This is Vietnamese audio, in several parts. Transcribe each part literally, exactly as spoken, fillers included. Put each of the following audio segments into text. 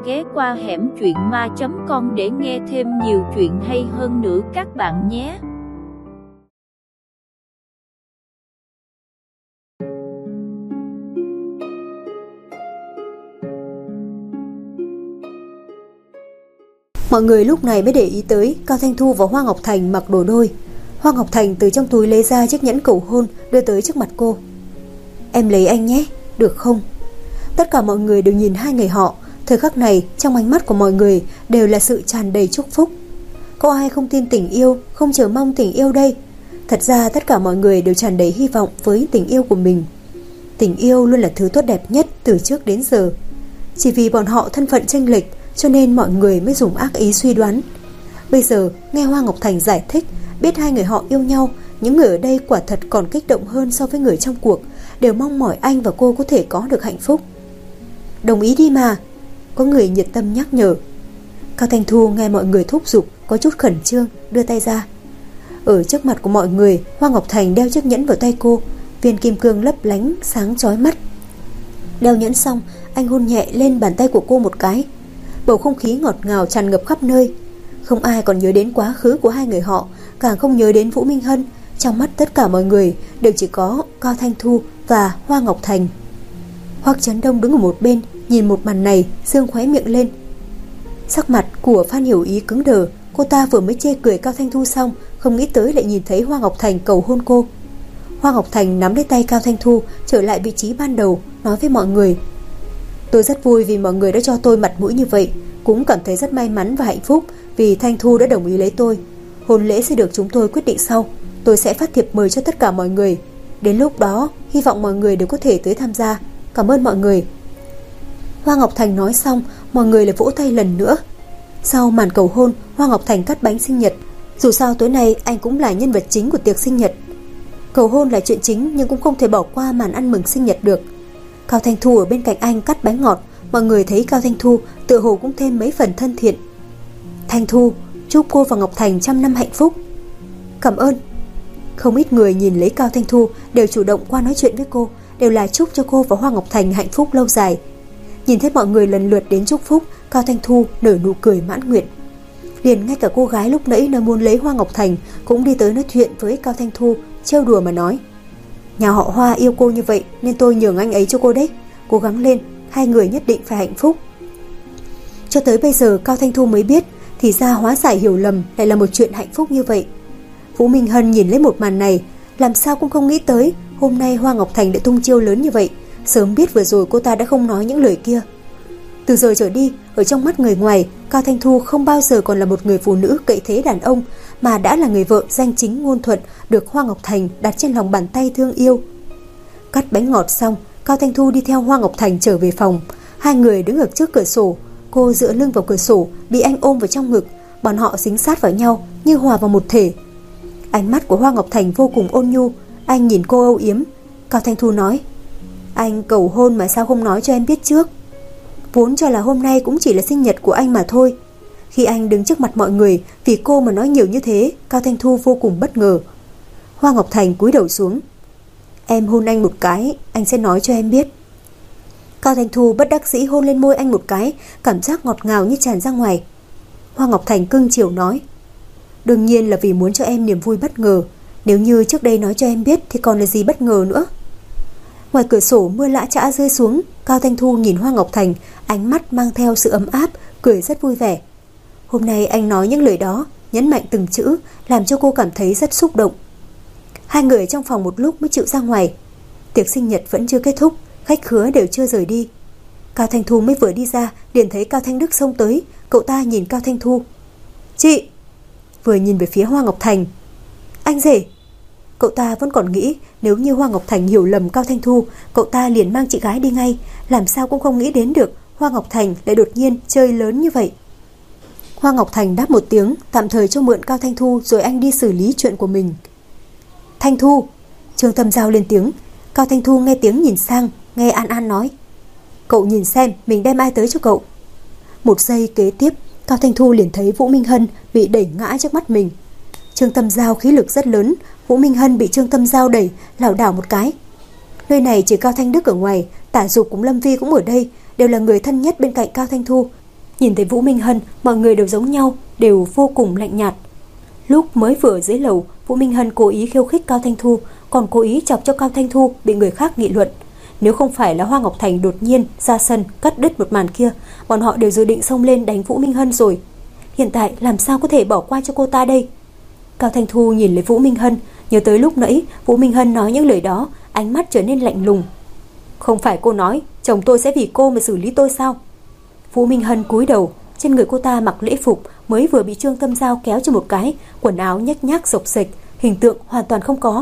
ghé qua hẻm truyện ma chấm com để nghe thêm nhiều chuyện hay hơn nữa các bạn nhé. Mọi người lúc này mới để ý tới Cao Thanh Thu và Hoa Ngọc Thành mặc đồ đôi. Hoa Ngọc Thành từ trong túi lấy ra chiếc nhẫn cầu hôn đưa tới trước mặt cô. Em lấy anh nhé, được không? Tất cả mọi người đều nhìn hai người họ. Thời khắc này trong ánh mắt của mọi người đều là sự tràn đầy chúc phúc. Có ai không tin tình yêu, không chờ mong tình yêu đây? Thật ra tất cả mọi người đều tràn đầy hy vọng với tình yêu của mình. Tình yêu luôn là thứ tốt đẹp nhất từ trước đến giờ. Chỉ vì bọn họ thân phận chênh lệch cho nên mọi người mới dùng ác ý suy đoán. Bây giờ nghe Hoa Ngọc Thành giải thích, biết hai người họ yêu nhau, những người ở đây quả thật còn kích động hơn so với người trong cuộc, đều mong mỏi anh và cô có thể có được hạnh phúc. Đồng ý đi mà, có người nhiệt tâm nhắc nhở. Cao Thanh Thu nghe mọi người thúc giục, có chút khẩn trương, đưa tay ra. Ở trước mặt của mọi người, Hoa Ngọc Thành đeo chiếc nhẫn vào tay cô, viên kim cương lấp lánh sáng chói mắt. Đeo nhẫn xong, anh hôn nhẹ lên bàn tay của cô một cái. Bầu không khí ngọt ngào tràn ngập khắp nơi. Không ai còn nhớ đến quá khứ của hai người họ, càng không nhớ đến Vũ Minh Hân. Trong mắt tất cả mọi người đều chỉ có Cao Thanh Thu và Hoa Ngọc Thành. Hoắc Chấn Đông đứng ở một bên, nhìn một màn này, dương khóe miệng lên. Sắc mặt của Phan Hiểu Ý cứng đờ. Cô ta vừa mới chê cười Cao Thanh Thu xong, không nghĩ tới lại nhìn thấy Hoa Ngọc Thành cầu hôn cô. Hoa Ngọc Thành nắm lấy tay Cao Thanh Thu, trở lại vị trí ban đầu, nói với mọi người. Tôi rất vui vì mọi người đã cho tôi mặt mũi như vậy, cũng cảm thấy rất may mắn và hạnh phúc vì Thanh Thu đã đồng ý lấy tôi. Hôn lễ sẽ được chúng tôi quyết định sau. Tôi sẽ phát thiệp mời cho tất cả mọi người. Đến lúc đó, hy vọng mọi người đều có thể tới tham gia. Cảm ơn mọi người. Hoa Ngọc Thành nói xong, mọi người lại vỗ tay lần nữa. Sau màn cầu hôn, Hoa Ngọc Thành cắt bánh sinh nhật. Dù sao tối nay anh cũng là nhân vật chính của tiệc sinh nhật. Cầu hôn là chuyện chính nhưng cũng không thể bỏ qua màn ăn mừng sinh nhật được. Cao Thanh Thu ở bên cạnh anh cắt bánh ngọt. Mọi người thấy Cao Thanh Thu tựa hồ cũng thêm mấy phần thân thiện. Thanh Thu, chúc cô và Ngọc Thành trăm năm hạnh phúc. Cảm ơn. Không ít người nhìn lấy Cao Thanh Thu đều chủ động qua nói chuyện với cô, đều là chúc cho cô và Hoa Ngọc Thành hạnh phúc lâu dài. Nhìn thấy mọi người lần lượt đến chúc phúc, Cao Thanh Thu nở nụ cười mãn nguyện. Liền ngay cả cô gái lúc nãy nó muốn lấy Hoa Ngọc Thành cũng đi tới nói chuyện với Cao Thanh Thu, trêu đùa mà nói. Nhà họ Hoa yêu cô như vậy nên tôi nhường anh ấy cho cô đấy. Cố gắng lên, hai người nhất định phải hạnh phúc. Cho tới bây giờ Cao Thanh Thu mới biết, thì ra hóa giải hiểu lầm lại là một chuyện hạnh phúc như vậy. Vũ Minh Hân nhìn lấy một màn này, làm sao cũng không nghĩ tới hôm nay Hoa Ngọc Thành lại tung chiêu lớn như vậy. Sớm biết vừa rồi cô ta đã không nói những lời kia. Từ giờ trở đi, ở trong mắt người ngoài, Cao Thanh Thu không bao giờ còn là một người phụ nữ cậy thế đàn ông, mà đã là người vợ danh chính ngôn thuận được Hoa Ngọc Thành đặt trên lòng bàn tay thương yêu. Cắt bánh ngọt xong, Cao Thanh Thu đi theo Hoa Ngọc Thành trở về phòng. Hai người đứng ở trước cửa sổ. Cô dựa lưng vào cửa sổ, bị anh ôm vào trong ngực. Bọn họ dính sát vào nhau như hòa vào một thể. Ánh mắt của Hoa Ngọc Thành vô cùng ôn nhu. Anh nhìn cô âu yếm. Cao Thanh Thu nói, anh cầu hôn mà sao không nói cho em biết trước? Vốn cho là hôm nay cũng chỉ là sinh nhật của anh mà thôi. Khi anh đứng trước mặt mọi người vì cô mà nói nhiều như thế, Cao Thanh Thu vô cùng bất ngờ. Hoa Ngọc Thành cúi đầu xuống. Em hôn anh một cái, anh sẽ nói cho em biết. Cao Thanh Thu bất đắc dĩ hôn lên môi anh một cái, cảm giác ngọt ngào như tràn ra ngoài. Hoa Ngọc Thành cưng chiều nói, đương nhiên là vì muốn cho em niềm vui bất ngờ. Nếu như trước đây nói cho em biết thì còn là gì bất ngờ nữa. Ngoài cửa sổ mưa lã chã rơi xuống. Cao Thanh Thu nhìn Hoa Ngọc Thành, ánh mắt mang theo sự ấm áp, cười rất vui vẻ. Hôm nay anh nói những lời đó, nhấn mạnh từng chữ, làm cho cô cảm thấy rất xúc động. Hai người ở trong phòng một lúc mới chịu ra ngoài. Tiệc sinh nhật vẫn chưa kết thúc, khách khứa đều chưa rời đi. Cao Thanh Thu mới vừa đi ra, liền thấy Cao Thanh Đức xông tới. Cậu ta nhìn Cao Thanh Thu. Chị! Vừa nhìn về phía Hoa Ngọc Thành. Anh rể! Cậu ta vẫn còn nghĩ nếu như Hoa Ngọc Thành hiểu lầm Cao Thanh Thu, cậu ta liền mang chị gái đi ngay. Làm sao cũng không nghĩ đến được Hoa Ngọc Thành lại đột nhiên chơi lớn như vậy. Hoa Ngọc Thành đáp một tiếng, tạm thời cho mượn Cao Thanh Thu rồi anh đi xử lý chuyện của mình. Thanh Thu! Trương Tâm Giao lên tiếng. Cao Thanh Thu nghe tiếng nhìn sang, nghe An An nói, cậu nhìn xem mình đem ai tới cho cậu. Một giây kế tiếp, Cao Thanh Thu liền thấy Vũ Minh Hân bị đẩy ngã trước mắt mình. Trương Tâm Giao khí lực rất lớn, Vũ Minh Hân bị Trương Tâm Giao đẩy lảo đảo một cái. Nơi này chỉ Cao Thanh Đức ở ngoài, Tả Dục cùng Lâm Vi cũng ở đây, đều là người thân nhất bên cạnh Cao Thanh Thu. Nhìn thấy Vũ Minh Hân, mọi người đều giống nhau, đều vô cùng lạnh nhạt. Lúc mới vừa ở dưới lầu, Vũ Minh Hân cố ý khiêu khích Cao Thanh Thu, còn cố ý chọc cho Cao Thanh Thu bị người khác nghị luận. Nếu không phải là Hoa Ngọc Thành đột nhiên ra sân cắt đứt một màn kia, bọn họ đều dự định xông lên đánh Vũ Minh Hân rồi. Hiện tại làm sao có thể bỏ qua cho cô ta đây? Cao Thanh Thu nhìn lấy Vũ Minh Hân, nhớ tới lúc nãy Vũ Minh Hân nói những lời đó, ánh mắt trở nên lạnh lùng. Không phải cô nói chồng tôi sẽ vì cô mà xử lý tôi sao? Vũ Minh Hân cúi đầu, trên người cô ta mặc lễ phục mới vừa bị Trương Tâm Giao kéo cho một cái, quần áo nhếch nhác xộc xệch, hình tượng hoàn toàn không có.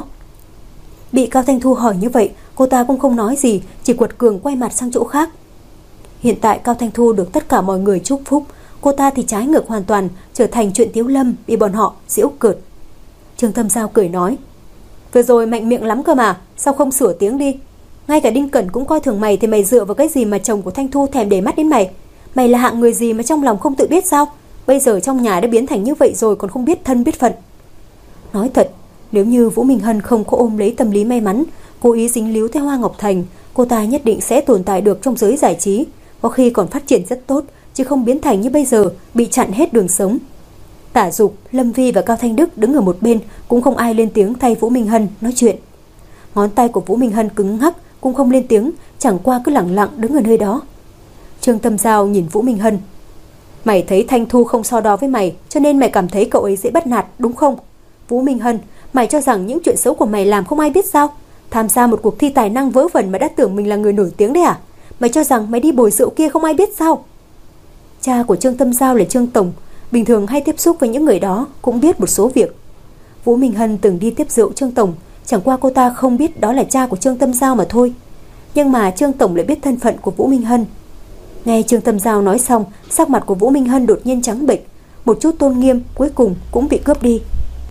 Bị Cao Thanh Thu hỏi như vậy, cô ta cũng không nói gì, chỉ quật cường quay mặt sang chỗ khác. Hiện tại Cao Thanh Thu được tất cả mọi người chúc phúc, cô ta thì trái ngược hoàn toàn, trở thành chuyện Tiếu Lâm bị bọn họ giễu cợt. Trương Tâm Giao cười nói, vừa rồi mạnh miệng lắm cơ mà, sao không sửa tiếng đi? Ngay cả Đinh Cẩn cũng coi thường mày, thì mày dựa vào cái gì mà chồng của Thanh Thu thèm để mắt đến mày? Mày là hạng người gì mà trong lòng không tự biết sao? Bây giờ trong nhà đã biến thành như vậy rồi còn không biết thân biết phận. Nói thật, nếu như Vũ Minh Hân không có ôm lấy tâm lý may mắn, cố ý dính líu theo Hoa Ngọc Thành, cô ta nhất định sẽ tồn tại được trong giới giải trí, có khi còn phát triển rất tốt, chứ không biến thành như bây giờ bị chặn hết đường sống. Tả Dục, Lâm Vi và Cao Thanh Đức đứng ở một bên, cũng không ai lên tiếng thay Vũ Minh Hân nói chuyện. Ngón tay của Vũ Minh Hân cứng ngắc, cũng không lên tiếng, chẳng qua cứ lặng lặng đứng ở nơi đó. Trương Tâm Giao nhìn Vũ Minh Hân, mày thấy Thanh Thu không so đo với mày, cho nên mày cảm thấy cậu ấy dễ bắt nạt, đúng không? Vũ Minh Hân, mày cho rằng những chuyện xấu của mày làm không ai biết sao? Tham gia một cuộc thi tài năng vớ vẩn mà đã tưởng mình là người nổi tiếng đấy à? Mày cho rằng mày đi bồi rượu kia không ai biết sao? Cha của Trương Tâm Giao là Trương Tổng, bình thường hay tiếp xúc với những người đó, cũng biết một số việc. Vũ Minh Hân từng đi tiếp rượu Trương Tổng, chẳng qua cô ta không biết đó là cha của Trương Tâm Giao mà thôi. Nhưng mà Trương Tổng lại biết thân phận của Vũ Minh Hân. Nghe Trương Tâm Giao nói xong, sắc mặt của Vũ Minh Hân đột nhiên trắng bệch, một chút tôn nghiêm cuối cùng cũng bị cướp đi.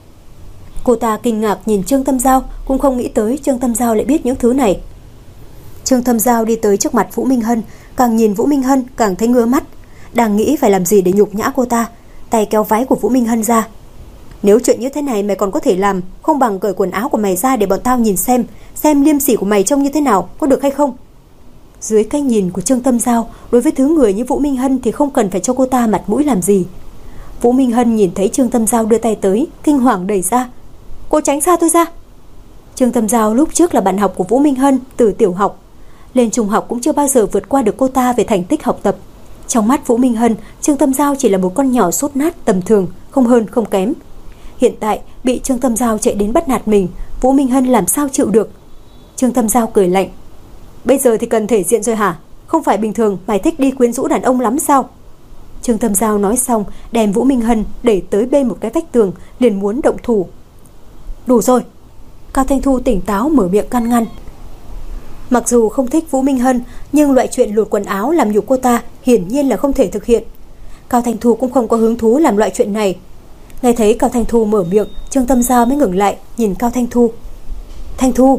Cô ta kinh ngạc nhìn Trương Tâm Giao, cũng không nghĩ tới Trương Tâm Giao lại biết những thứ này. Trương Tâm Giao đi tới trước mặt Vũ Minh Hân, càng nhìn Vũ Minh Hân càng thấy ngứa mắt, đang nghĩ phải làm gì để nhục nhã cô ta, tay kéo váy của Vũ Minh Hân ra. Nếu chuyện như thế này mày còn có thể làm, không bằng cởi quần áo của mày ra để bọn tao nhìn xem, xem liêm sỉ của mày trông như thế nào, có được hay không? Dưới cái nhìn của Trương Tâm Giao, đối với thứ người như Vũ Minh Hân thì không cần phải cho cô ta mặt mũi làm gì. Vũ Minh Hân nhìn thấy Trương Tâm Giao đưa tay tới, kinh hoàng đẩy ra. Cô tránh xa tôi ra. Trương Tâm Giao lúc trước là bạn học của Vũ Minh Hân từ tiểu học, lên trung học cũng chưa bao giờ vượt qua được cô ta về thành tích học tập. Trong mắt Vũ Minh Hân, Trương Tâm Giao chỉ là một con nhỏ sốt nát tầm thường, không hơn không kém. Hiện tại bị Trương Tâm Giao chạy đến bắt nạt mình, Vũ Minh Hân làm sao chịu được? Trương Tâm Giao cười lạnh. Bây giờ thì cần thể diện rồi hả? Không phải bình thường mày thích đi quyến rũ đàn ông lắm sao? Trương Tâm Giao nói xong, đem Vũ Minh Hân đẩy tới bên một cái vách tường, liền muốn động thủ. Đủ rồi. Cao Thanh Thu tỉnh táo mở miệng can ngăn. Mặc dù không thích Vũ Minh Hân, nhưng loại chuyện lột quần áo làm nhục cô ta hiển nhiên là không thể thực hiện. Cao Thanh Thu cũng không có hứng thú làm loại chuyện này. Nghe thấy Cao Thanh Thu mở miệng, Trương Tâm Giao mới ngừng lại nhìn Cao Thanh Thu. Thanh Thu.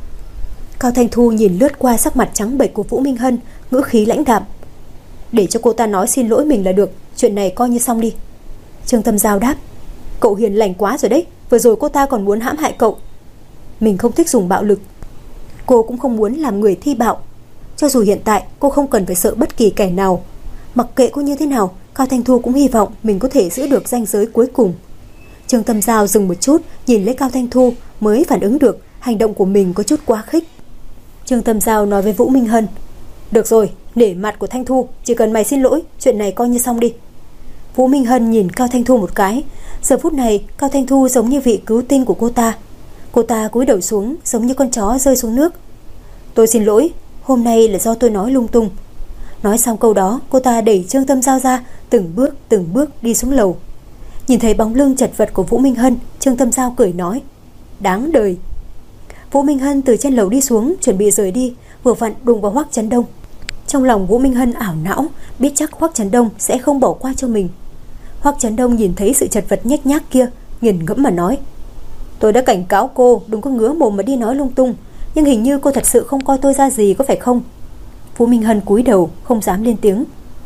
Cao Thanh Thu nhìn lướt qua sắc mặt trắng bệch của Vũ Minh Hân, ngữ khí lãnh đạm. Để cho cô ta nói xin lỗi mình là được, chuyện này coi như xong đi. Trương Tâm Giao đáp. Cậu hiền lành quá rồi đấy, vừa rồi cô ta còn muốn hãm hại cậu. Mình không thích dùng bạo lực, cô cũng không muốn làm người thi bạo. Cho dù hiện tại cô không cần phải sợ bất kỳ kẻ nào, mặc kệ cô như thế nào, Cao Thanh Thu cũng hy vọng mình có thể giữ được ranh giới cuối cùng. Trương Tâm Giao dừng một chút, nhìn lấy Cao Thanh Thu mới phản ứng được hành động của mình có chút quá khích. Trương Tâm Giao nói với Vũ Minh Hân. Được rồi, nể mặt của Thanh Thu, chỉ cần mày xin lỗi, chuyện này coi như xong đi. Vũ Minh Hân nhìn Cao Thanh Thu một cái. Giờ phút này Cao Thanh Thu giống như vị cứu tinh của cô ta. Cô ta cúi đầu xuống giống như con chó rơi xuống nước. Tôi xin lỗi, hôm nay là do tôi nói lung tung. Nói xong câu đó, cô ta đẩy Trương Tâm Giao ra, từng bước từng bước đi xuống lầu. Nhìn thấy bóng lưng chật vật của Vũ Minh Hân, Trương Tâm Giao cười nói. Đáng đời. Vũ Minh Hân từ trên lầu đi xuống, chuẩn bị rời đi, vừa vặn đụng vào Hoắc Chấn Đông. Trong lòng Vũ Minh Hân ảo não, biết chắc Hoắc Chấn Đông sẽ không bỏ qua cho mình. Hoắc Chấn Đông nhìn thấy sự chật vật nhếch nhác kia, nghiền ngẫm mà nói. Tôi đã cảnh cáo cô đừng có ngứa mồm mà đi nói lung tung, nhưng hình như cô thật sự không coi tôi ra gì, có phải không? Vũ Minh Hân cúi đầu không dám lên tiếng.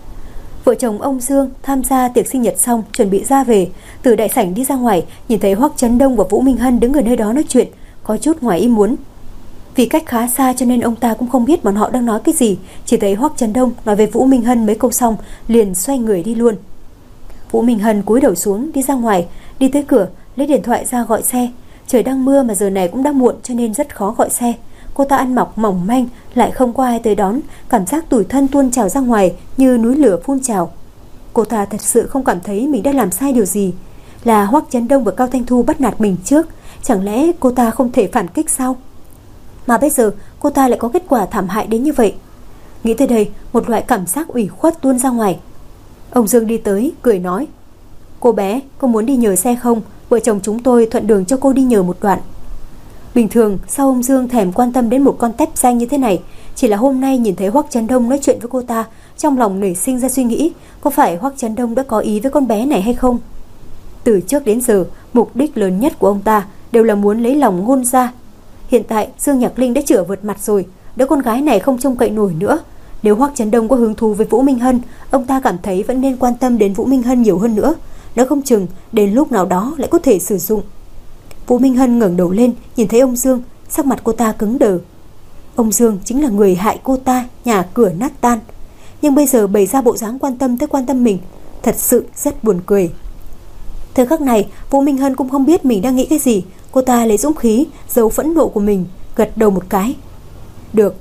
Vợ chồng ông Dương tham gia tiệc sinh nhật xong, chuẩn bị ra về, từ đại sảnh đi ra ngoài, nhìn thấy Hoắc Chấn Đông và Vũ Minh Hân đứng ở nơi đó nói chuyện, có chút ngoài ý muốn. Vì cách khá xa cho nên ông ta cũng không biết bọn họ đang nói cái gì, chỉ thấy Hoắc Chấn Đông nói với Vũ Minh Hân mấy câu xong liền xoay người đi luôn. Vũ Minh Hân cúi đầu xuống đi ra ngoài, đi tới cửa lấy điện thoại ra gọi xe. Trời đang mưa mà giờ này cũng đã muộn cho nên rất khó gọi xe. Cô ta ăn mặc mỏng manh, lại không có ai tới đón, cảm giác tủi thân tuôn trào ra ngoài như núi lửa phun trào. Cô ta thật sự không cảm thấy mình đã làm sai điều gì. Là Hoắc Chấn Đông và Cao Thanh Thu bắt nạt mình trước, chẳng lẽ cô ta không thể phản kích sao? Mà bây giờ cô ta lại có kết quả thảm hại đến như vậy. Nghĩ tới đây, một loại cảm giác ủy khuất tuôn ra ngoài. Ông Dương đi tới, cười nói: "Cô bé, có muốn đi nhờ xe không? Vợ chồng chúng tôi thuận đường cho cô đi nhờ một đoạn." Bình thường sao ông Dương thèm quan tâm đến một con tép danh như thế này, chỉ là hôm nay nhìn thấy Hoắc Chấn Đông nói chuyện với cô ta, trong lòng nảy sinh ra suy nghĩ, có phải Hoắc Chấn Đông đã có ý với con bé này hay không? Từ trước đến giờ, mục đích lớn nhất của ông ta đều là muốn lấy lòng Ngôn gia. Hiện tại Dương Nhạc Linh đã chửa vượt mặt rồi, đứa con gái này không trông cậy nổi nữa. Nếu Hoắc Chấn Đông có hứng thú với Vũ Minh Hân, ông ta cảm thấy vẫn nên quan tâm đến Vũ Minh Hân nhiều hơn nữa, nếu không chừng đến lúc nào đó lại có thể sử dụng. Vũ Minh Hân ngẩng đầu lên, nhìn thấy ông Dương, sắc mặt cô ta cứng đờ. Ông Dương chính là người hại cô ta, nhà cửa nát tan, nhưng bây giờ bày ra bộ dáng quan tâm tới quan tâm mình, thật sự rất buồn cười. Thời khắc này, Vũ Minh Hân cũng không biết mình đang nghĩ cái gì, cô ta lấy dũng khí giấu phẫn nộ của mình, gật đầu một cái. Được.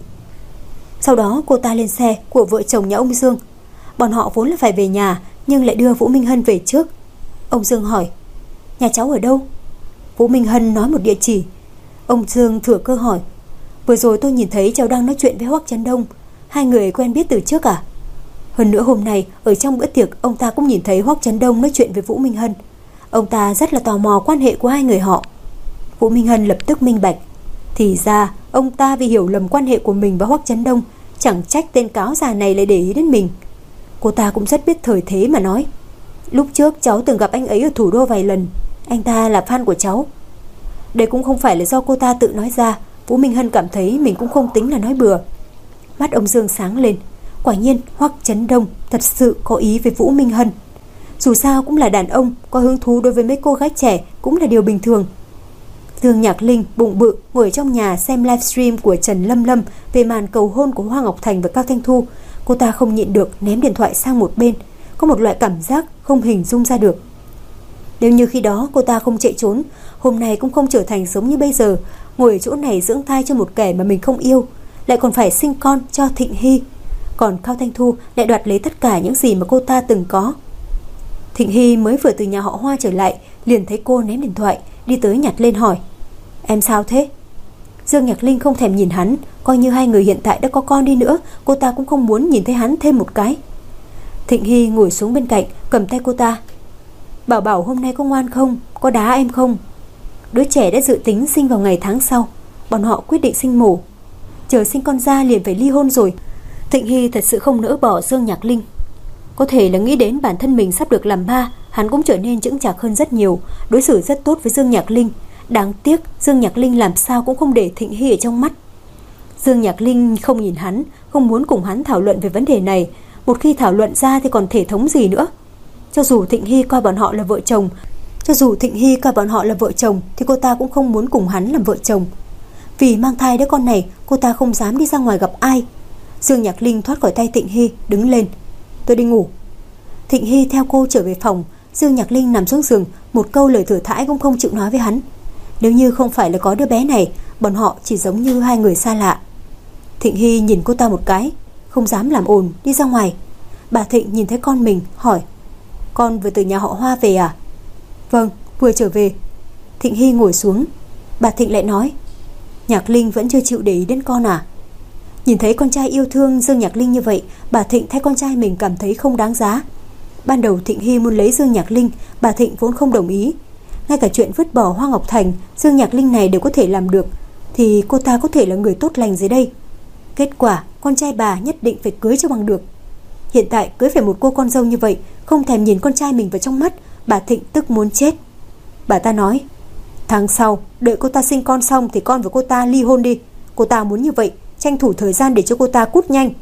Sau đó cô ta lên xe của vợ chồng nhà ông Dương. Bọn họ vốn là phải về nhà, nhưng lại đưa Vũ Minh Hân về trước. Ông Dương hỏi: "Nhà cháu ở đâu?" Vũ Minh Hân nói một địa chỉ. Ông Dương thừa cơ hỏi: "Vừa rồi tôi nhìn thấy cháu đang nói chuyện với Hoắc Chấn Đông, hai người quen biết từ trước à?" Hơn nữa hôm nay ở trong bữa tiệc, ông ta cũng nhìn thấy Hoắc Chấn Đông nói chuyện với Vũ Minh Hân. Ông ta rất là tò mò quan hệ của hai người họ. Vũ Minh Hân lập tức minh bạch, thì ra ông ta vì hiểu lầm quan hệ của mình và Hoắc Chấn Đông, chẳng trách tên cáo già này lại để ý đến mình. Cô ta cũng rất biết thời thế mà nói: "Lúc trước cháu từng gặp anh ấy ở thủ đô vài lần, anh ta là fan của cháu." Đây cũng không phải là do cô ta tự nói ra, Vũ Minh Hân cảm thấy mình cũng không tính là nói bừa. Mắt ông Dương sáng lên, quả nhiên Hoắc Chấn Đông thật sự có ý với Vũ Minh Hân. Dù sao cũng là đàn ông, có hứng thú đối với mấy cô gái trẻ cũng là điều bình thường. Dương Nhạc Linh bụng bự ngồi trong nhà xem livestream của Trần Lâm Lâm về màn cầu hôn của Hoa Ngọc Thành và Cao Thanh Thu. Cô ta không nhịn được ném điện thoại sang một bên, có một loại cảm giác không hình dung ra được. Nếu như khi đó cô ta không chạy trốn, hôm nay cũng không trở thành giống như bây giờ, ngồi ở chỗ này dưỡng thai cho một kẻ mà mình không yêu, lại còn phải sinh con cho Thịnh Hy. Còn Cao Thanh Thu lại đoạt lấy tất cả những gì mà cô ta từng có. Thịnh Hy mới vừa từ nhà họ Hoa trở lại, liền thấy cô ném điện thoại, đi tới nhặt lên hỏi: "Em sao thế?" Dương Nhạc Linh không thèm nhìn hắn, coi như hai người hiện tại đã có con đi nữa, cô ta cũng không muốn nhìn thấy hắn thêm một cái. Thịnh Hy ngồi xuống bên cạnh, cầm tay cô ta: "Bảo Bảo hôm nay có ngoan không? Có đá em không?" Đứa trẻ đã dự tính sinh vào ngày tháng sau, bọn họ quyết định sinh mổ. Chờ sinh con ra liền phải ly hôn rồi. Thịnh Hy thật sự không nỡ bỏ Dương Nhạc Linh. Có thể là nghĩ đến bản thân mình sắp được làm ba, hắn cũng trở nên chững chạc hơn rất nhiều, đối xử rất tốt với Dương Nhạc Linh. Đáng tiếc Dương Nhạc Linh làm sao cũng không để Thịnh Hy ở trong mắt. Dương Nhạc Linh không nhìn hắn, không muốn cùng hắn thảo luận về vấn đề này. Một khi thảo luận ra thì còn thể thống gì nữa. Cho dù Thịnh Hy coi bọn họ là vợ chồng, cho dù Thịnh Hy coi bọn họ là vợ chồng thì cô ta cũng không muốn cùng hắn làm vợ chồng. Vì mang thai đứa con này, cô ta không dám đi ra ngoài gặp ai. Dương Nhạc Linh thoát khỏi tay Thịnh Hy, đứng lên: "Tôi đi ngủ." Thịnh Hy theo cô trở về phòng. Dương Nhạc Linh nằm xuống giường, một câu lời thừa thãi cũng không chịu nói với hắn. Nếu như không phải là có đứa bé này, bọn họ chỉ giống như hai người xa lạ. Thịnh Hy nhìn cô ta một cái, không dám làm ồn, đi ra ngoài. Bà Thịnh nhìn thấy con mình, hỏi: "Con vừa từ nhà họ Hoa về à?" "Vâng, vừa trở về." Thịnh Hy ngồi xuống. Bà Thịnh lại nói: "Nhạc Linh vẫn chưa chịu để ý đến con à?" Nhìn thấy con trai yêu thương Dương Nhạc Linh như vậy, bà Thịnh thay con trai mình cảm thấy không đáng giá. Ban đầu Thịnh Hy muốn lấy Dương Nhạc Linh, bà Thịnh vốn không đồng ý. Ngay cả chuyện vứt bỏ Hoa Ngọc Thành, Dương Nhạc Linh này đều có thể làm được, thì cô ta có thể là người tốt lành gì đây? Kết quả con trai bà nhất định phải cưới cho bằng được. Hiện tại cưới phải một cô con dâu như vậy, không thèm nhìn con trai mình vào trong mắt, bà Thịnh tức muốn chết. Bà ta nói: "Tháng sau, đợi cô ta sinh con xong thì con và cô ta ly hôn đi. Cô ta muốn như vậy, tranh thủ thời gian để cho cô ta cút nhanh."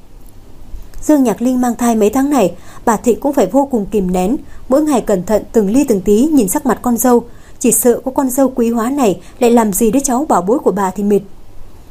Dương Nhạc Linh mang thai mấy tháng này, bà Thịnh cũng phải vô cùng kìm nén, mỗi ngày cẩn thận từng ly từng tí nhìn sắc mặt con dâu, chỉ sợ có con dâu quý hóa này lại làm gì đứa cháu bảo bối của bà thì mệt.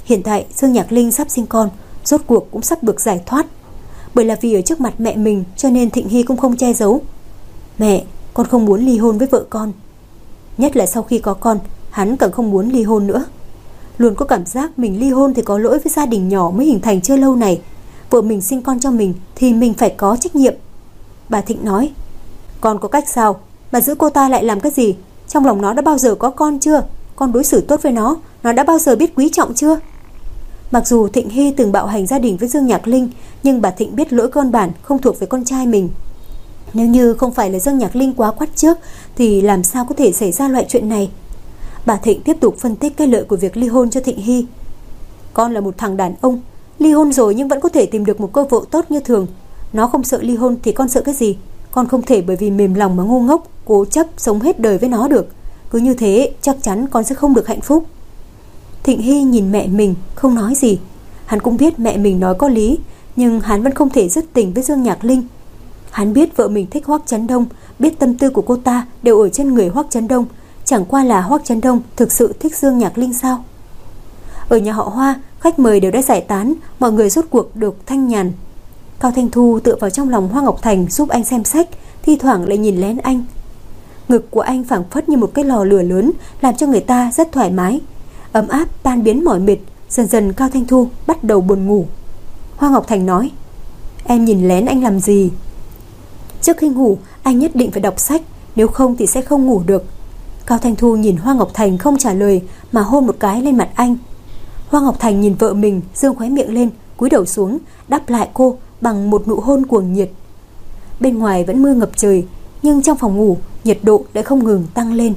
Hiện tại Dương Nhạc Linh sắp sinh con, rốt cuộc cũng sắp được giải thoát. Bởi là vì ở trước mặt mẹ mình cho nên Thịnh Hy cũng không che giấu. Mẹ, con không muốn ly hôn với vợ con. Nhất là sau khi có con, hắn càng không muốn ly hôn nữa. Luôn có cảm giác mình ly hôn thì có lỗi với gia đình nhỏ mới hình thành chưa lâu này. Vợ mình sinh con cho mình thì mình phải có trách nhiệm. Bà Thịnh nói, con có cách sao mà giữ cô ta lại làm cái gì? Trong lòng nó đã bao giờ có con chưa? Con đối xử tốt với nó, nó đã bao giờ biết quý trọng chưa? Mặc dù Thịnh Hy từng bạo hành gia đình với Dương Nhạc Linh, nhưng bà Thịnh biết lỗi căn bản không thuộc về con trai mình. Nếu như không phải là Dương Nhạc Linh quá quát trước thì làm sao có thể xảy ra loại chuyện này? Bà Thịnh tiếp tục phân tích cái lợi của việc ly hôn cho Thịnh Hy. Con là một thằng đàn ông, ly hôn rồi nhưng vẫn có thể tìm được một cô vợ tốt như thường. Nó không sợ ly hôn thì con sợ cái gì? Con không thể bởi vì mềm lòng mà ngu ngốc, cố chấp sống hết đời với nó được. Cứ như thế chắc chắn con sẽ không được hạnh phúc. Thịnh Hy nhìn mẹ mình không nói gì. Hắn cũng biết mẹ mình nói có lý, nhưng hắn vẫn không thể dứt tình với Dương Nhạc Linh. Hắn biết vợ mình thích Hoắc Chấn Đông, biết tâm tư của cô ta đều ở trên người Hoắc Chấn Đông. Chẳng qua là Hoắc Chấn Đông thực sự thích Dương Nhạc Linh sao? Ở nhà họ Hoa, khách mời đều đã giải tán, mọi người rốt cuộc được thanh nhàn. Cao Thanh Thu tựa vào trong lòng Hoa Ngọc Thành giúp anh xem sách, thi thoảng lại nhìn lén anh. Ngực của anh phảng phất như một cái lò lửa lớn, làm cho người ta rất thoải mái, ấm áp tan biến mỏi mệt. Dần dần Cao Thanh Thu bắt đầu buồn ngủ. Hoa Ngọc Thành nói, em nhìn lén anh làm gì? Trước khi ngủ anh nhất định phải đọc sách, nếu không thì sẽ không ngủ được. Cao Thanh Thu nhìn Hoa Ngọc Thành không trả lời mà hôn một cái lên mặt anh. Hoa Ngọc Thành nhìn vợ mình dương khóe miệng lên, cúi đầu xuống đáp lại cô bằng một nụ hôn cuồng nhiệt. Bên ngoài vẫn mưa ngập trời, nhưng trong phòng ngủ nhiệt độ lại không ngừng tăng lên.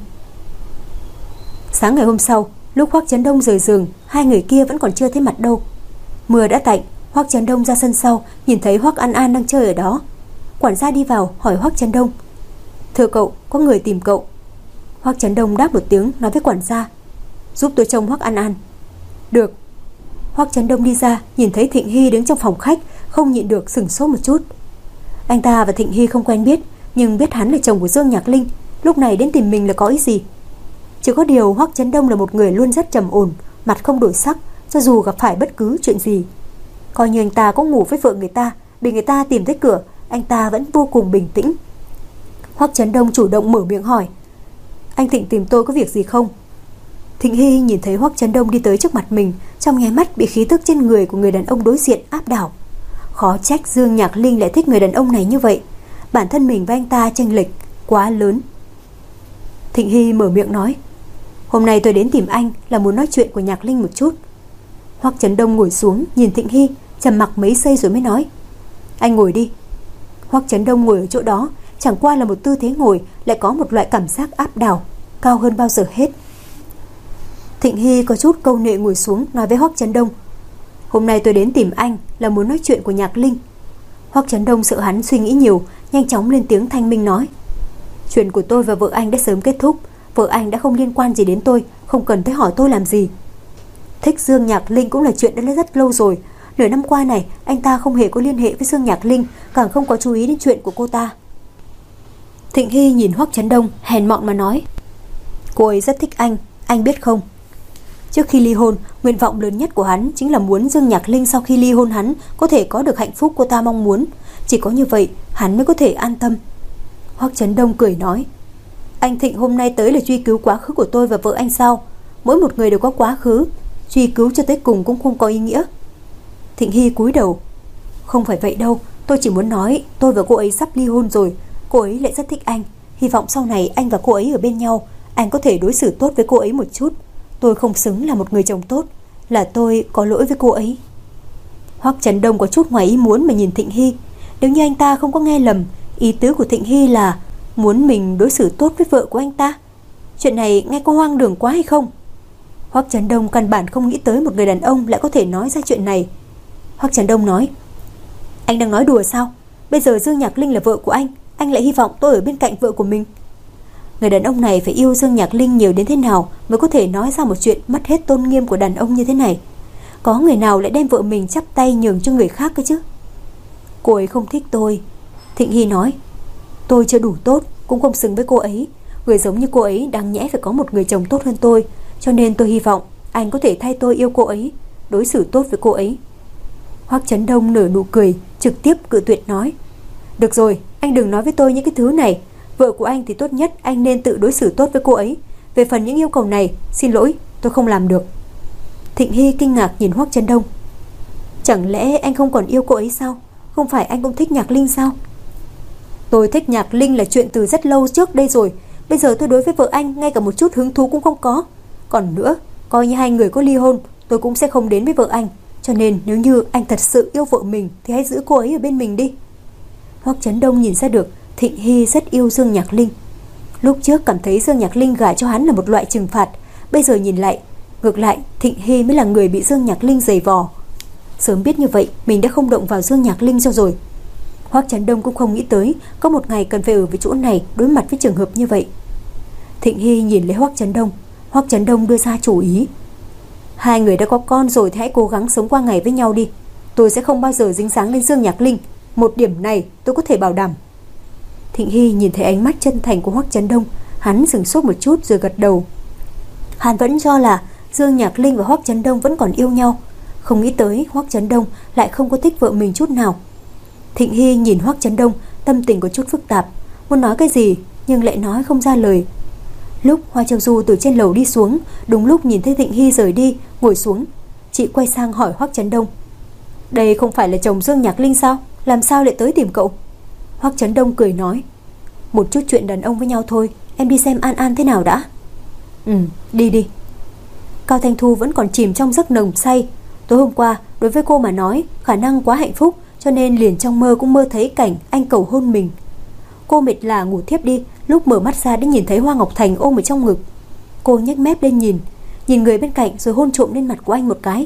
Sáng ngày hôm sau, lúc Hoắc Chấn Đông rời giường, hai người kia vẫn còn chưa thấy mặt đâu. Mưa đã tạnh, Hoắc Chấn Đông ra sân sau, nhìn thấy Hoắc An An đang chơi ở đó. Quản gia đi vào hỏi Hoắc Chấn Đông, thưa cậu, có người tìm cậu. Hoắc Chấn Đông đáp một tiếng nói với quản gia, giúp tôi trông Hoắc An An. Được. Hoắc Chấn Đông đi ra, nhìn thấy Thịnh Hy đứng trong phòng khách, không nhịn được sửng sốt một chút. Anh ta và Thịnh Hy không quen biết, nhưng biết hắn là chồng của Dương Nhạc Linh, lúc này đến tìm mình là có ý gì? Chỉ có điều Hoắc Chấn Đông là một người luôn rất trầm ổn, mặt không đổi sắc, cho dù gặp phải bất cứ chuyện gì. Coi như anh ta có ngủ với vợ người ta, bị người ta tìm tới cửa, anh ta vẫn vô cùng bình tĩnh. Hoắc Chấn Đông chủ động mở miệng hỏi, anh Thịnh tìm tôi có việc gì không? Thịnh Hy nhìn thấy Hoắc Chấn Đông đi tới trước mặt mình, trong nháy mắt bị khí tức trên người của người đàn ông đối diện áp đảo. Khó trách Dương Nhạc Linh lại thích người đàn ông này như vậy, bản thân mình với anh ta chênh lệch quá lớn. Thịnh Hy mở miệng nói, hôm nay tôi đến tìm anh là muốn nói chuyện của Nhạc Linh một chút. Hoắc Chấn Đông ngồi xuống nhìn Thịnh Hy, trầm mặc mấy giây rồi mới nói, anh ngồi đi. Hoắc Chấn Đông ngồi ở chỗ đó, chẳng qua là một tư thế ngồi, lại có một loại cảm giác áp đảo, cao hơn bao giờ hết. Thịnh Hy có chút câu nệ ngồi xuống nói với Hoắc Chấn Đông, hôm nay tôi đến tìm anh là muốn nói chuyện của Nhạc Linh. Hoắc Chấn Đông sợ hắn suy nghĩ nhiều, nhanh chóng lên tiếng thanh minh nói, chuyện của tôi và vợ anh đã sớm kết thúc, vợ anh đã không liên quan gì đến tôi, không cần tới hỏi tôi làm gì. Thích Dương Nhạc Linh cũng là chuyện đã rất lâu rồi, nửa năm qua này anh ta không hề có liên hệ với Dương Nhạc Linh, càng không có chú ý đến chuyện của cô ta. Thịnh Hy nhìn Hoắc Chấn Đông hèn mọn mà nói, cô ấy rất thích anh, anh biết không? Trước khi ly hôn, nguyện vọng lớn nhất của hắn chính là muốn Dương Nhạc Linh sau khi ly hôn hắn có thể có được hạnh phúc cô ta mong muốn, chỉ có như vậy hắn mới có thể an tâm. Hoắc Chấn Đông cười nói, anh Thịnh hôm nay tới là truy cứu quá khứ của tôi và vợ anh sao? Mỗi một người đều có quá khứ, truy cứu cho tới cùng cũng không có ý nghĩa. Thịnh Hy cúi đầu, không phải vậy đâu, tôi chỉ muốn nói tôi và cô ấy sắp ly hôn rồi, cô ấy lại rất thích anh, hy vọng sau này anh và cô ấy ở bên nhau, anh có thể đối xử tốt với cô ấy một chút. Tôi không xứng là một người chồng tốt, là tôi có lỗi với cô ấy. Hoắc Chấn Đông có chút ngoài ý muốn mà nhìn Thịnh Hy. Nếu như anh ta không có nghe lầm, ý tứ của Thịnh Hy là muốn mình đối xử tốt với vợ của anh ta. Chuyện này nghe có hoang đường quá hay không? Hoắc Chấn Đông căn bản không nghĩ tới một người đàn ông lại có thể nói ra chuyện này. Hoắc Chấn Đông nói, anh đang nói đùa sao? Bây giờ Dương Nhạc Linh là vợ của anh, anh lại hy vọng tôi ở bên cạnh vợ của mình. Người đàn ông này phải yêu Dương Nhạc Linh nhiều đến thế nào mới có thể nói ra một chuyện mất hết tôn nghiêm của đàn ông như thế này? Có người nào lại đem vợ mình chắp tay nhường cho người khác cơ chứ? Cô ấy không thích tôi. Thịnh Hy nói, tôi chưa đủ tốt, cũng không xứng với cô ấy. Người giống như cô ấy đáng nhẽ phải có một người chồng tốt hơn tôi, cho nên tôi hy vọng anh có thể thay tôi yêu cô ấy. đối xử tốt với cô ấy. Hoắc Chấn Đông nở nụ cười, trực tiếp cự tuyệt nói: Được rồi, anh đừng nói với tôi những cái thứ này. Vợ của anh thì tốt nhất anh nên tự đối xử tốt với cô ấy. Về phần những yêu cầu này, xin lỗi, tôi không làm được. Thịnh Hy kinh ngạc nhìn Hoắc Chấn Đông. Chẳng lẽ anh không còn yêu cô ấy sao? Không phải anh cũng thích Nhạc Linh sao? Tôi thích Nhạc Linh là chuyện từ rất lâu trước đây rồi. Bây giờ tôi đối với vợ anh ngay cả một chút hứng thú cũng không có. Còn nữa, coi như hai người có ly hôn, tôi cũng sẽ không đến với vợ anh. Cho nên nếu như anh thật sự yêu vợ mình thì hãy giữ cô ấy ở bên mình đi. Hoắc Chấn Đông nhìn ra được Thịnh Hy rất yêu Dương Nhạc Linh. Lúc trước cảm thấy Dương Nhạc Linh gả cho hắn là một loại trừng phạt, bây giờ nhìn lại, ngược lại Thịnh Hy mới là người bị Dương Nhạc Linh giày vò. Sớm biết như vậy mình đã không động vào Dương Nhạc Linh cho rồi. Hoắc Chấn Đông cũng không nghĩ tới có một ngày cần phải ở với chỗ này đối mặt với trường hợp như vậy. Thịnh Hy nhìn lấy Hoắc Chấn Đông. Hoắc Chấn Đông đưa ra chủ ý: Hai người đã có con rồi thì hãy cố gắng sống qua ngày với nhau đi. Tôi sẽ không bao giờ dính dáng đến Dương Nhạc Linh. Một điểm này tôi có thể bảo đảm. Thịnh Hy nhìn thấy ánh mắt chân thành của Hoắc Chấn Đông, hắn dừng sốt một chút rồi gật đầu. Hắn vẫn cho là Dương Nhạc Linh và Hoắc Chấn Đông vẫn còn yêu nhau, không nghĩ tới Hoắc Chấn Đông lại không có thích vợ mình chút nào. Thịnh Hy nhìn Hoắc Chấn Đông, tâm tình có chút phức tạp, muốn nói cái gì nhưng lại nói không ra lời. Lúc Hoa Châu Du từ trên lầu đi xuống, đúng lúc nhìn thấy Thịnh Hy rời đi, ngồi xuống, chị quay sang hỏi Hoắc Chấn Đông: Đây không phải là chồng Dương Nhạc Linh sao? Làm sao lại tới tìm cậu? Hoắc Chấn Đông cười nói: Một chút chuyện đàn ông với nhau thôi, em đi xem An An thế nào đã. Ừ, đi đi. Cao Thanh Thu vẫn còn chìm trong giấc nồng say. Tối hôm qua đối với cô mà nói khả năng quá hạnh phúc, cho nên liền trong mơ cũng mơ thấy cảnh anh cầu hôn mình. Cô mệt lả ngủ thiếp đi, lúc mở mắt ra đã nhìn thấy Hoa Ngọc Thành ôm ở trong ngực. Cô nhếch mép lên nhìn, nhìn người bên cạnh rồi hôn trộm lên mặt của anh một cái.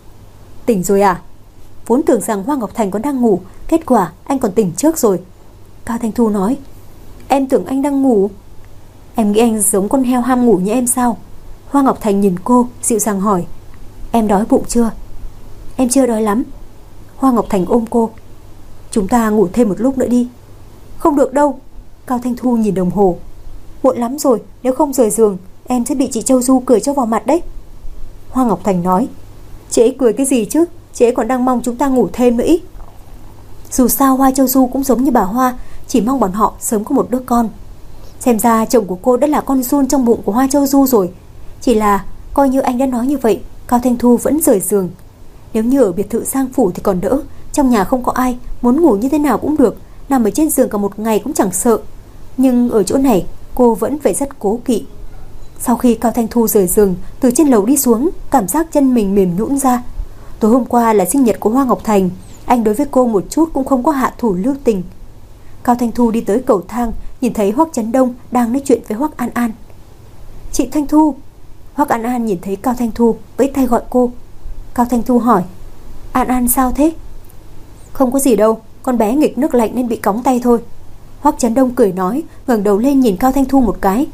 Tỉnh rồi à? Vốn tưởng rằng Hoa Ngọc Thành còn đang ngủ, kết quả anh còn tỉnh trước rồi. Cao Thanh Thu nói: Em tưởng anh đang ngủ. Em nghĩ anh giống con heo ham ngủ như em sao? Hoa Ngọc Thành nhìn cô, dịu dàng hỏi: Em đói bụng chưa? Em chưa đói lắm. Hoa Ngọc Thành ôm cô: Chúng ta ngủ thêm một lúc nữa đi. Không được đâu. Cao Thanh Thu nhìn đồng hồ: Muộn lắm rồi, nếu không rời giường em sẽ bị chị Châu Du cười cho vào mặt đấy. Hoa Ngọc Thành nói: Chị ấy cười cái gì chứ? Chị ấy còn đang mong chúng ta ngủ thêm nữa ý. Dù sao Hoa Châu Du cũng giống như bà Hoa, chỉ mong bọn họ sớm có một đứa con. Xem ra chồng của cô đã là con giun trong bụng của Hoa Châu Du rồi. Chỉ là coi như anh đã nói như vậy, Cao Thanh Thu vẫn rời giường. Nếu như ở biệt thự sang phủ thì còn đỡ, trong nhà không có ai, muốn ngủ như thế nào cũng được, nằm ở trên giường cả một ngày cũng chẳng sợ. Nhưng ở chỗ này cô vẫn phải rất cố kỵ. Sau khi Cao Thanh Thu rời giường, từ trên lầu đi xuống, cảm giác chân mình mềm nhũn ra. Tối hôm qua là sinh nhật của Hoa Ngọc Thành, anh đối với cô một chút cũng không có hạ thủ lưu tình. Cao Thanh Thu đi tới cầu thang, nhìn thấy Hoắc Chấn Đông đang nói chuyện với Hoắc An An. Chị Thanh Thu. Hoắc An An nhìn thấy Cao Thanh Thu, vẫy tay gọi cô. Cao Thanh Thu hỏi: An An sao thế? Không có gì đâu, con bé nghịch nước lạnh nên bị cóng tay thôi. Hoắc Chấn Đông cười nói, ngẩng đầu lên nhìn Cao Thanh Thu một cái.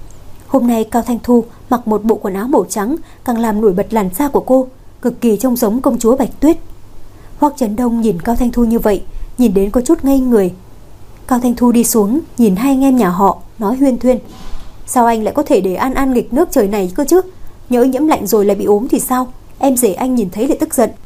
Hôm nay Cao Thanh Thu mặc một bộ quần áo màu trắng, càng làm nổi bật làn da của cô, cực kỳ trông giống công chúa Bạch Tuyết. Hoắc Chấn Đông nhìn Cao Thanh Thu như vậy, nhìn đến có chút ngây người. Cao Thanh Thu đi xuống, nhìn hai anh em nhà họ, nói huyên thuyên: Sao anh lại có thể để An An nghịch nước trời này cơ chứ? Nhỡ nhiễm lạnh rồi lại bị ốm thì sao? Em rể anh nhìn thấy lại tức giận.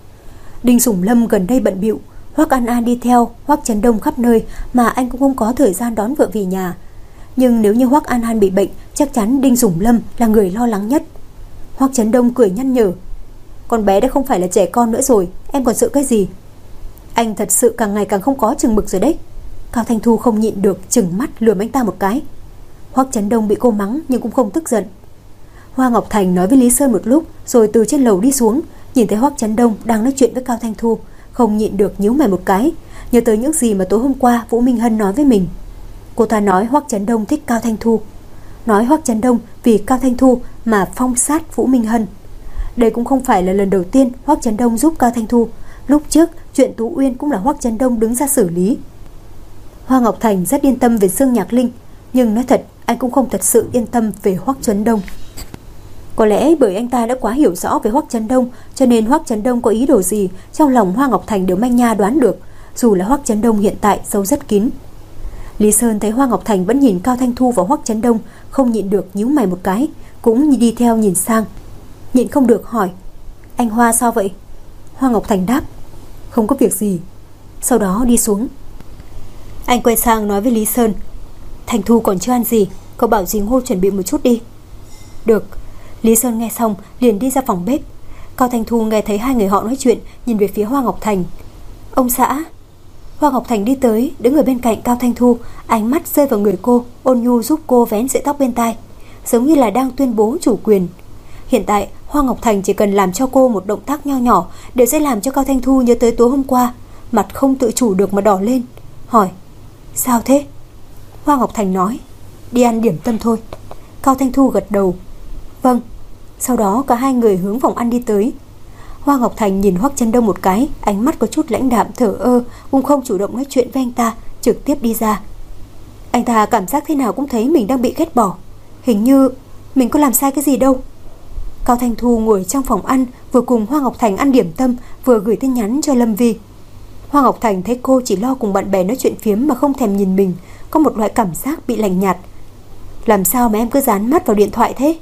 Đinh Sủng Lâm gần đây bận bịu, Hoắc An An đi theo Hoắc Chấn Đông khắp nơi mà anh cũng không có thời gian đón vợ về nhà. Nhưng nếu như Hoắc An An bị bệnh, chắc chắn Đinh Sủng Lâm là người lo lắng nhất. Hoắc Chấn Đông cười nhăn nhở: Con bé đã không phải là trẻ con nữa rồi, em còn sợ cái gì? Anh thật sự càng ngày càng không có chừng mực rồi đấy. Cao Thanh Thu không nhịn được chừng mắt lườm anh ta một cái. Hoắc Chấn Đông bị cô mắng nhưng cũng không tức giận. Hoa Ngọc Thành nói với Lý Sơn một lúc rồi từ trên lầu đi xuống, nhìn thấy Hoắc Chấn Đông đang nói chuyện với Cao Thanh Thu, không nhịn được nhíu mày một cái, nhớ tới những gì mà tối hôm qua Vũ Minh Hân nói với mình. Cô ta nói Hoắc Chấn Đông thích Cao Thanh Thu, nói Hoắc Chấn Đông vì Cao Thanh Thu mà phong sát Vũ Minh Hân. Đây cũng không phải là lần đầu tiên Hoắc Chấn Đông giúp Cao Thanh Thu, lúc trước chuyện Tú Uyên cũng là Hoắc Chấn Đông đứng ra xử lý. Hoa Ngọc Thành rất yên tâm về Dương Nhạc Linh, nhưng nói thật anh cũng không thật sự yên tâm về Hoắc Chấn Đông. Có lẽ bởi anh ta đã quá hiểu rõ về Hoắc Chấn Đông, cho nên Hoắc Chấn Đông có ý đồ gì trong lòng Hoa Ngọc Thành đều manh nha đoán được, dù là Hoắc Chấn Đông hiện tại giấu rất kín. Lý Sơn thấy Hoa Ngọc Thành vẫn nhìn Cao Thanh Thu và Hoắc Chấn Đông, không nhịn được nhíu mày một cái, cũng đi theo nhìn sang. Nhịn không được hỏi: Anh Hoa sao vậy? Hoa Ngọc Thành đáp: Không có việc gì. Sau đó đi xuống. Anh quay sang nói với Lý Sơn: Thành Thu còn chưa ăn gì, cậu bảo dì Ngô chuẩn bị một chút đi. Được. Lý Sơn nghe xong liền đi ra phòng bếp. Cao Thanh Thu nghe thấy hai người họ nói chuyện, nhìn về phía Hoa Ngọc Thành. Ông xã. Hoa Ngọc Thành đi tới, đứng ở bên cạnh Cao Thanh Thu, ánh mắt rơi vào người cô, ôn nhu giúp cô vén sợi tóc bên tai, giống như là đang tuyên bố chủ quyền. Hiện tại Hoa Ngọc Thành chỉ cần làm cho cô một động tác nho nhỏ đều sẽ làm cho Cao Thanh Thu nhớ tới tối hôm qua, mặt không tự chủ được mà đỏ lên, hỏi: Sao thế? Hoa Ngọc Thành nói: Đi ăn điểm tâm thôi. Cao Thanh Thu gật đầu: Vâng. Sau đó cả hai người hướng phòng ăn đi tới. Hoa Ngọc Thành nhìn Hoắc Chấn Đông một cái, ánh mắt có chút lãnh đạm thờ ơ, cũng không chủ động nói chuyện với anh ta, trực tiếp đi ra. Anh ta cảm giác thế nào cũng thấy mình đang bị ghét bỏ, hình như mình có làm sai cái gì đâu. Cao Thanh Thu ngồi trong phòng ăn, vừa cùng Hoa Ngọc Thành ăn điểm tâm, vừa gửi tin nhắn cho Lâm Vi. Hoa Ngọc Thành thấy cô chỉ lo cùng bạn bè nói chuyện phiếm mà không thèm nhìn mình, có một loại cảm giác bị lạnh nhạt. Làm sao mà em cứ dán mắt vào điện thoại thế?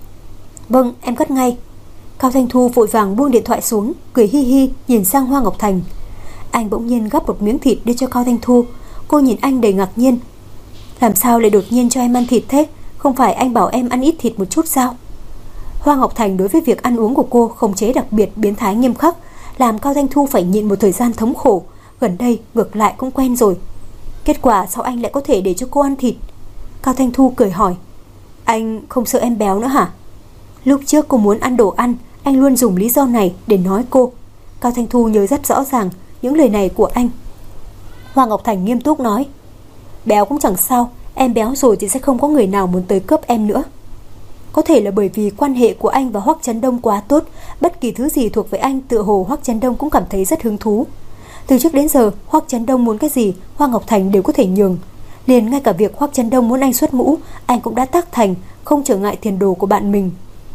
Vâng, em cất ngay. Cao Thanh Thu vội vàng buông điện thoại xuống, cười hi hi nhìn sang Hoa Ngọc Thành. Anh bỗng nhiên gắp một miếng thịt đưa cho Cao Thanh Thu. Cô nhìn anh đầy ngạc nhiên. Làm sao lại đột nhiên cho em ăn thịt thế? Không phải anh bảo em ăn ít thịt một chút sao? Hoa Ngọc Thành đối với việc ăn uống của cô khống chế đặc biệt biến thái nghiêm khắc, làm Cao Thanh Thu phải nhịn một thời gian thống khổ. Gần đây ngược lại cũng quen rồi. Kết quả sao anh lại có thể để cho cô ăn thịt? Cao Thanh Thu cười hỏi: Anh không sợ em béo nữa hả? Lúc trước cô muốn ăn đồ ăn, anh luôn dùng lý do này để nói cô. Cao Thanh Thu nhớ rất rõ ràng những lời này của anh. Hoa Ngọc Thành nghiêm túc nói: Béo cũng chẳng sao, em béo rồi thì sẽ không có người nào muốn tới cướp em nữa. Có thể là bởi vì quan hệ của anh và Hoắc Chấn Đông quá tốt, bất kỳ thứ gì thuộc về anh tựa hồ Hoắc Chấn Đông cũng cảm thấy rất hứng thú. Từ trước đến giờ, Hoắc Chấn Đông muốn cái gì, Hoa Ngọc Thành đều có thể nhường. Liền ngay cả việc Hoắc Chấn Đông muốn anh xuất ngũ, anh cũng đã tác thành, không trở ngại tiền đồ của bạn mình.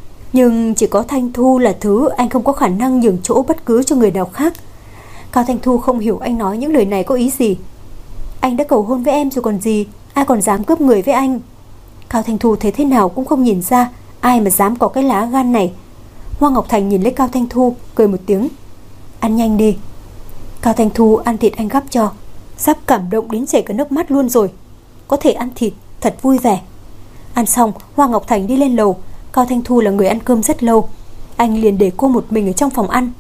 Nhưng chỉ có Thanh Thu là thứ anh không có khả năng nhường chỗ bất cứ cho người nào khác. Cao Thanh Thu không hiểu anh nói những lời này có ý gì. Anh đã cầu hôn với em rồi còn gì, ai còn dám cướp người với anh? Cao Thanh Thu thấy thế nào cũng không nhìn ra ai mà dám có cái lá gan này. Hoa Ngọc Thành nhìn lấy Cao Thanh Thu, cười một tiếng: Ăn nhanh đi. Cao Thanh Thu ăn thịt anh gắp cho, sắp cảm động đến chảy cả nước mắt luôn rồi. Có thể ăn thịt, thật vui vẻ. Ăn xong, Hoa Ngọc Thành đi lên lầu. Cao Thanh Thu là người ăn cơm rất lâu, anh liền để cô một mình ở trong phòng ăn.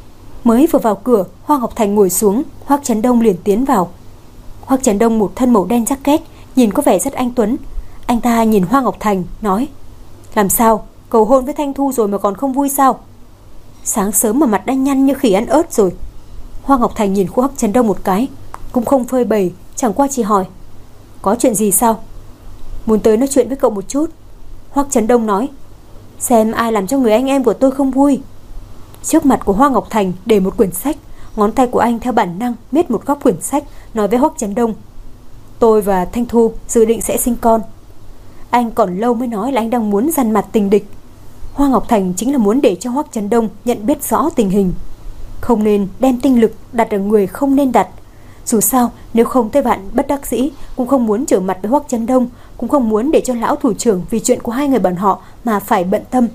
Mới vừa vào cửa, Hoa Ngọc Thành ngồi xuống, Hoắc Chấn Đông liền tiến vào. Hoắc Chấn Đông một thân màu đen jacket, nhìn có vẻ rất anh tuấn. Anh ta nhìn Hoa Ngọc Thành, nói: Làm sao, cầu hôn với Thanh Thu rồi mà còn không vui sao? Sáng sớm mà mặt đã nhăn như khỉ ăn ớt rồi. Hoa Ngọc Thành nhìn Hoắc Chấn Đông một cái, cũng không phơi bày, chẳng qua chỉ hỏi: Có chuyện gì sao? Muốn tới nói chuyện với cậu một chút. Hoắc Chấn Đông nói: Xem ai làm cho người anh em của tôi không vui. Trước mặt của Hoa Ngọc Thành để một quyển sách, ngón tay của anh theo bản năng miết một góc quyển sách, nói với Hoắc Chấn Đông: Tôi và Thanh Thu dự định sẽ sinh con. Anh còn lâu mới nói là anh đang muốn dằn mặt tình địch. Hoa Ngọc Thành chính là muốn để cho Hoắc Chấn Đông nhận biết rõ tình hình, không nên đem tinh lực đặt ở người không nên đặt. Dù sao nếu không tới bạn bất đắc dĩ, cũng không muốn trở mặt với Hoắc Chấn Đông, cũng không muốn để cho lão thủ trưởng vì chuyện của hai người bọn họ mà phải bận tâm.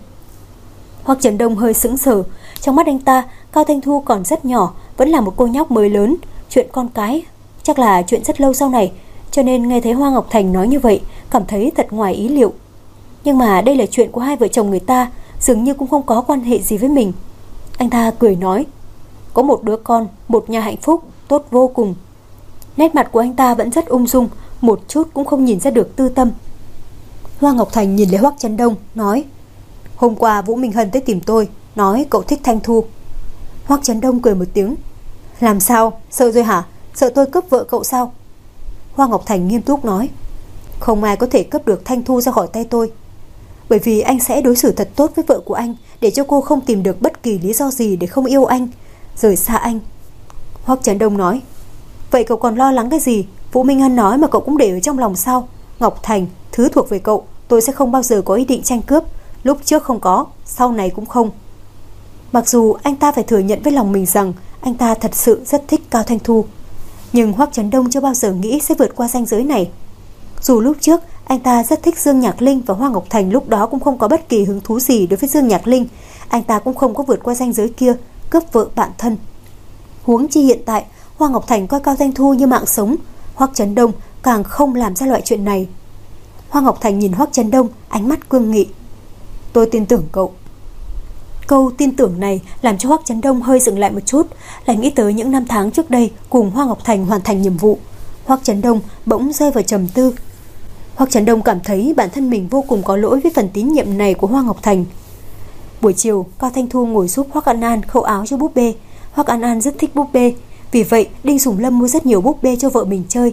Hoắc Chấn Đông hơi sững sờ. Trong mắt anh ta, Cao Thanh Thu còn rất nhỏ, vẫn là một cô nhóc mới lớn. Chuyện con cái chắc là chuyện rất lâu sau này, cho nên nghe thấy Hoa Ngọc Thành nói như vậy, cảm thấy thật ngoài ý liệu. Nhưng mà đây là chuyện của hai vợ chồng người ta, dường như cũng không có quan hệ gì với mình. Anh ta cười nói: Có một đứa con, một nhà hạnh phúc, tốt vô cùng. Nét mặt của anh ta vẫn rất ung dung, một chút cũng không nhìn ra được tư tâm. Hoa Ngọc Thành nhìn lấy Hoắc Chấn Đông, nói: Hôm qua Vũ Minh Hân tới tìm tôi, nói cậu thích Thanh Thu. Hoắc Chấn Đông cười một tiếng: Làm sao, sợ rồi hả? Sợ tôi cướp vợ cậu sao? Hoa Ngọc Thành nghiêm túc nói: Không ai có thể cướp được Thanh Thu ra khỏi tay tôi, bởi vì anh sẽ đối xử thật tốt với vợ của anh, để cho cô không tìm được bất kỳ lý do gì để không yêu anh, rời xa anh. Hoắc Chấn Đông nói: Vậy cậu còn lo lắng cái gì? Vũ Minh Hân nói mà cậu cũng để ở trong lòng sao? Ngọc Thành, thứ thuộc về cậu, tôi sẽ không bao giờ có ý định tranh cướp. Lúc trước không có, sau này cũng không. Mặc dù anh ta phải thừa nhận với lòng mình rằng anh ta thật sự rất thích Cao Thanh Thu, nhưng Hoắc Chấn Đông chưa bao giờ nghĩ sẽ vượt qua ranh giới này. Dù lúc trước Anh ta rất thích Dương Nhạc Linh và Hoa Ngọc Thành lúc đó cũng không có bất kỳ hứng thú gì đối với Dương Nhạc Linh. Anh ta cũng không có vượt qua ranh giới kia, cướp vợ bạn thân. Huống chi hiện tại, Hoa Ngọc Thành coi Cao Thanh Thu như mạng sống, Hoắc Chấn Đông càng không làm ra loại chuyện này. Hoa Ngọc Thành nhìn Hoắc Chấn Đông, ánh mắt cương nghị. Tôi tin tưởng cậu. Câu tin tưởng này làm cho Hoắc Chấn Đông hơi dừng lại một chút, lại nghĩ tới những năm tháng trước đây cùng Hoa Ngọc Thành hoàn thành nhiệm vụ. Hoắc Chấn Đông bỗng rơi vào trầm tư. Hoắc Chấn Đông cảm thấy bản thân mình vô cùng có lỗi với phần tín nhiệm này của Hoa Ngọc Thành. Buổi chiều, Cao Thanh Thu ngồi giúp Hoắc An An khâu áo cho búp bê. Hoắc An An rất thích búp bê, vì vậy Đinh Sủng Lâm mua rất nhiều búp bê cho vợ mình chơi.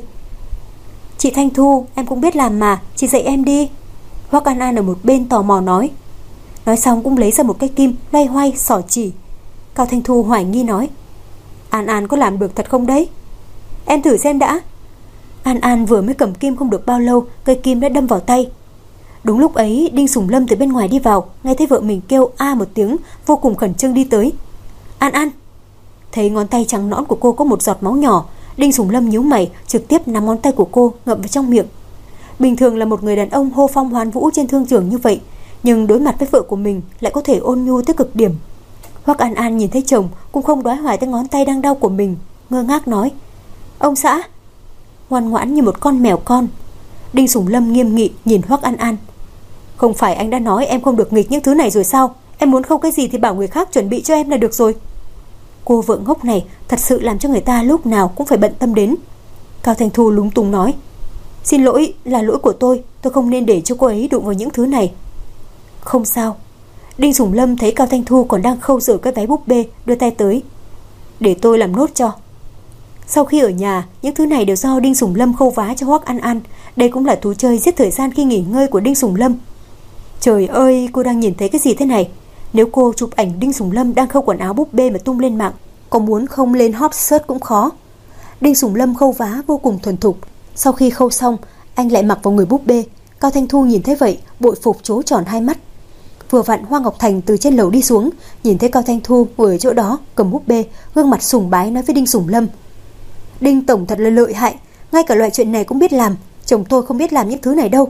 Chị Thanh Thu, em cũng biết làm mà, chị dạy em đi. Hoắc An An ở một bên tò mò nói. Nói xong cũng lấy ra một cái kim, loay hoay, xỏ chỉ. Cao Thanh Thu hoài nghi nói. An An có làm được thật không đấy? Em thử xem đã. An An vừa mới cầm kim không được bao lâu, cây kim đã đâm vào tay. Đúng lúc ấy, Đinh Sủng Lâm từ bên ngoài đi vào, nghe thấy vợ mình kêu a một tiếng, vô cùng khẩn trương đi tới. An An. Thấy ngón tay trắng nõn của cô có một giọt máu nhỏ, Đinh Sủng Lâm nhíu mày, trực tiếp nắm ngón tay của cô ngậm vào trong miệng. Bình thường là một người đàn ông hô phong hoán vũ trên thương trường như vậy, nhưng đối mặt với vợ của mình lại có thể ôn nhu tới cực điểm. Hoắc An An nhìn thấy chồng cũng không đoái hoài tới ngón tay đang đau của mình, ngơ ngác nói. Ông xã. Ngoan ngoãn như một con mèo con. Đinh Sủng Lâm nghiêm nghị nhìn Hoắc An An. Không phải anh đã nói em không được nghịch những thứ này rồi sao? Em muốn khâu cái gì thì bảo người khác chuẩn bị cho em là được rồi. Cô vợ ngốc này thật sự làm cho người ta lúc nào cũng phải bận tâm đến. Cao Thanh Thu lúng túng nói. Xin lỗi, là lỗi của tôi, tôi không nên để cho cô ấy đụng vào những thứ này. Không sao. Đinh Sủng Lâm thấy Cao Thanh Thu còn đang khâu rửa cái váy búp bê, đưa tay tới. Để tôi làm nốt cho. Sau khi ở nhà, những thứ này đều do Đinh Sủng Lâm khâu vá cho Hoắc An An. Đây cũng là thú chơi giết thời gian khi nghỉ ngơi của Đinh Sủng Lâm. Trời ơi, cô đang nhìn thấy cái gì thế này? Nếu cô chụp ảnh Đinh Sủng Lâm đang khâu quần áo búp bê mà tung lên mạng, có muốn không lên hot search cũng khó. Đinh Sủng Lâm khâu vá vô cùng thuần thục. Sau khi khâu xong, anh lại mặc vào người búp bê. Cao Thanh Thu nhìn thấy vậy, bội phục trố tròn hai mắt. Vừa vặn Hoa Ngọc Thành từ trên lầu đi xuống, nhìn thấy Cao Thanh Thu ngồi ở chỗ đó cầm búp bê, gương mặt sùng bái nói với Đinh Sủng Lâm. Đinh tổng thật là lợi hại, ngay cả loại chuyện này cũng biết làm. Chồng tôi không biết làm những thứ này đâu.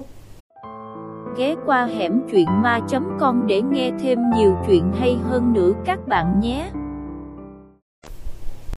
Ghé qua hẻm truyện ma chấm com để nghe thêm nhiều chuyện hay hơn nữa các bạn nhé.